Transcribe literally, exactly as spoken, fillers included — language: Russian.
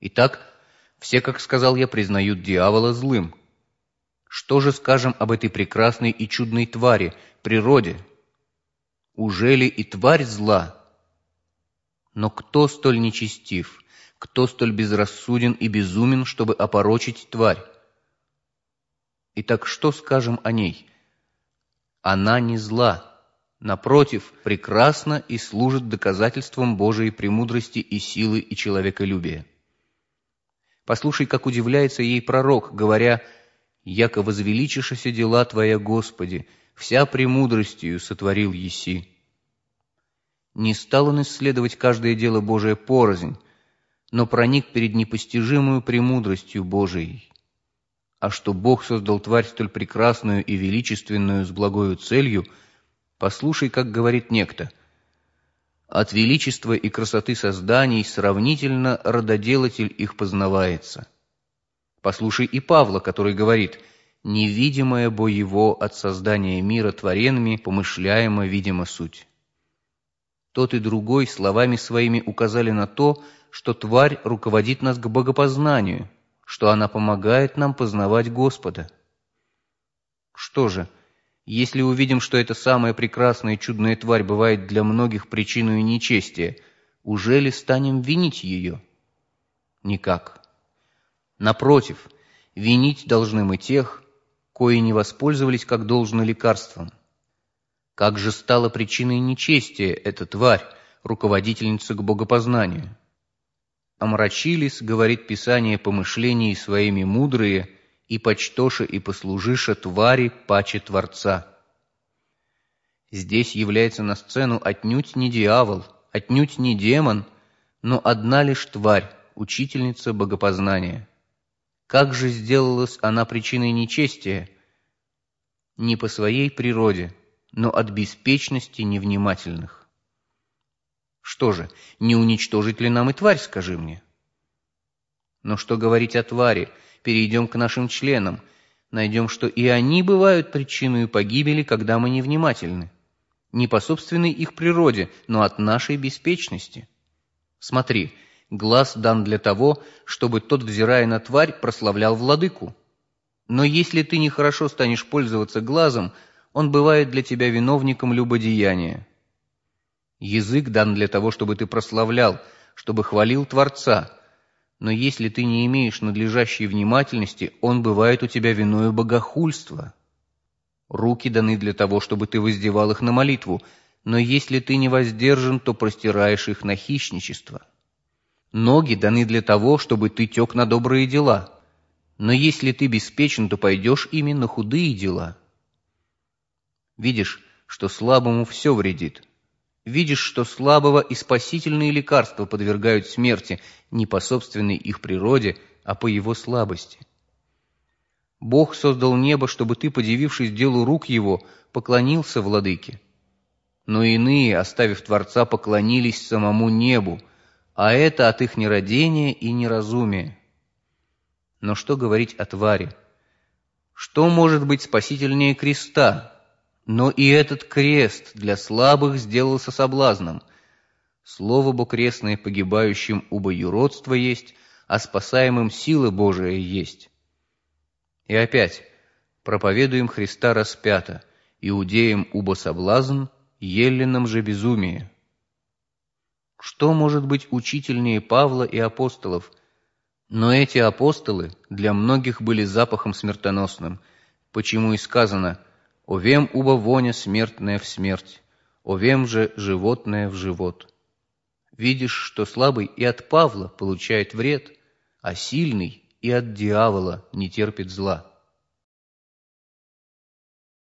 Итак, все, как сказал я, признают дьявола злым. Что же скажем об этой прекрасной и чудной твари, природе? Ужели и тварь зла? Но кто столь нечестив, кто столь безрассуден и безумен, чтобы опорочить тварь? Итак, что скажем о ней? Она не зла, напротив, прекрасна и служит доказательством Божией премудрости и силы и человеколюбия. Послушай, как удивляется ей пророк, говоря: «Яко возвеличишися дела Твоя, Господи, вся премудростью сотворил еси». Не стал он исследовать каждое дело Божие порознь, но проник перед непостижимую премудростью Божией. А что Бог создал тварь столь прекрасную и величественную с благою целью, послушай, как говорит некто: «От величества и красоты созданий сравнительно рододелатель их познавается». Послушай и Павла, который говорит: «Невидимое бо его от создания мира творенными помышляемо видимо суть». Тот и другой словами своими указали на то, что тварь руководит нас к богопознанию, что она помогает нам познавать Господа. Что же, если увидим, что эта самая прекрасная и чудная тварь бывает для многих причиной нечестия, ужели станем винить ее? Никак. Напротив, винить должны мы тех, кои не воспользовались как должно лекарством. Как же стала причиной нечестия эта тварь, руководительница к богопознанию? «Омрачились, — говорит Писание, — помышлений своими мудрые, и почтоша и послужиша твари паче Творца». Здесь является на сцену отнюдь не дьявол, отнюдь не демон, но одна лишь тварь, учительница богопознания. Как же сделалась она причиной нечестия? Не по своей природе, но от беспечности невнимательных. Что же, не уничтожить ли нам и тварь, скажи мне? Но что говорить о твари? Перейдем к нашим членам. Найдем, что и они бывают причиной погибели, когда мы невнимательны. Не по собственной их природе, но от нашей беспечности. Смотри, глаз дан для того, чтобы тот, взирая на тварь, прославлял владыку. Но если ты нехорошо станешь пользоваться глазом, он бывает для тебя виновником любодеяния. Язык дан для того, чтобы ты прославлял, чтобы хвалил Творца. Но если ты не имеешь надлежащей внимательности, он бывает у тебя виною богохульства. Руки даны для того, чтобы ты воздевал их на молитву, но если ты не воздержан, то простираешь их на хищничество. Ноги даны для того, чтобы ты тек на добрые дела, но если ты беспечен, то пойдешь ими на худые дела. Видишь, что слабому все вредит. Видишь, что слабого и спасительные лекарства подвергают смерти не по собственной их природе, а по его слабости. Бог создал небо, чтобы ты, подивившись делу рук его, поклонился владыке. Но иные, оставив Творца, поклонились самому небу, а это от их нерадения и неразумия. Но что говорить о твари? Что может быть спасительнее креста? Но и этот крест для слабых сделался соблазном. Слово бо крестное погибающим убо юродство есть, а спасаемым сила Божия есть. И опять, проповедуем Христа распята, иудеям убо соблазн, еллинам же безумие. Что может быть учительнее Павла и апостолов? Но эти апостолы для многих были запахом смертоносным, почему и сказано: «Овем уба воня смертная в смерть, овем же животное в живот». Видишь, что слабый и от Павла получает вред, а сильный и от дьявола не терпит зла.